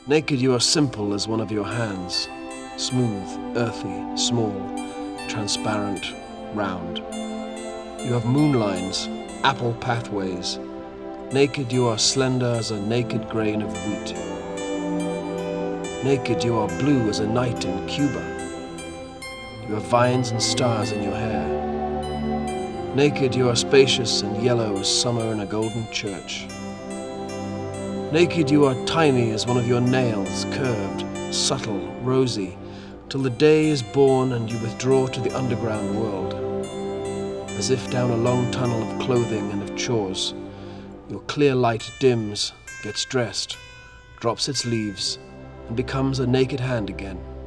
Naked you are simple as one of your hands, smooth, earthy, small, transparent, round. You have moonlines, apple pathways. Naked you are slender as a naked grain of wheat. Naked you are blue as a night in Cuba. You have vines and stars in your hair. Naked you are spacious and yellow as summer in a golden church. Naked you are tiny as one of your nails, curved, subtle, rosy, till the day is born and you withdraw to the underground world. As if down a long tunnel of clothing and of chores, your clear light dims, gets dressed, drops its leaves, and becomes a naked hand again.